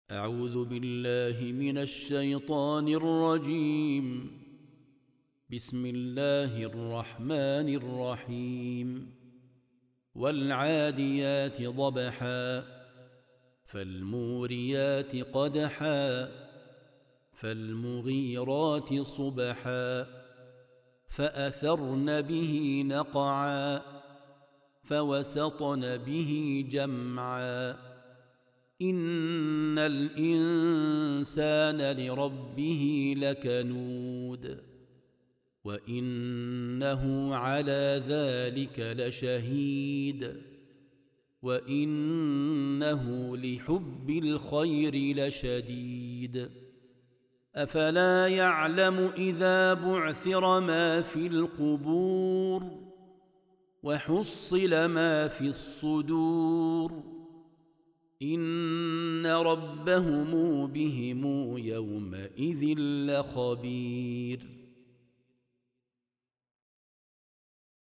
أعوذ بالله من الشيطان الرجيم. بسم الله الرحمن الرحيم. والعاديات ضبحا فالموريات قدحا فالمغيرات صبحا فأثرن به نقعا فوسطن به جمعا إن الإنسان لربه لكنود وإنه على ذلك لشهيد وإنه لحب الخير لشديد أفلا يعلم إذا بعثر ما في القبور وحصل ما في الصدور إن ربهم بهم يومئذ لخبير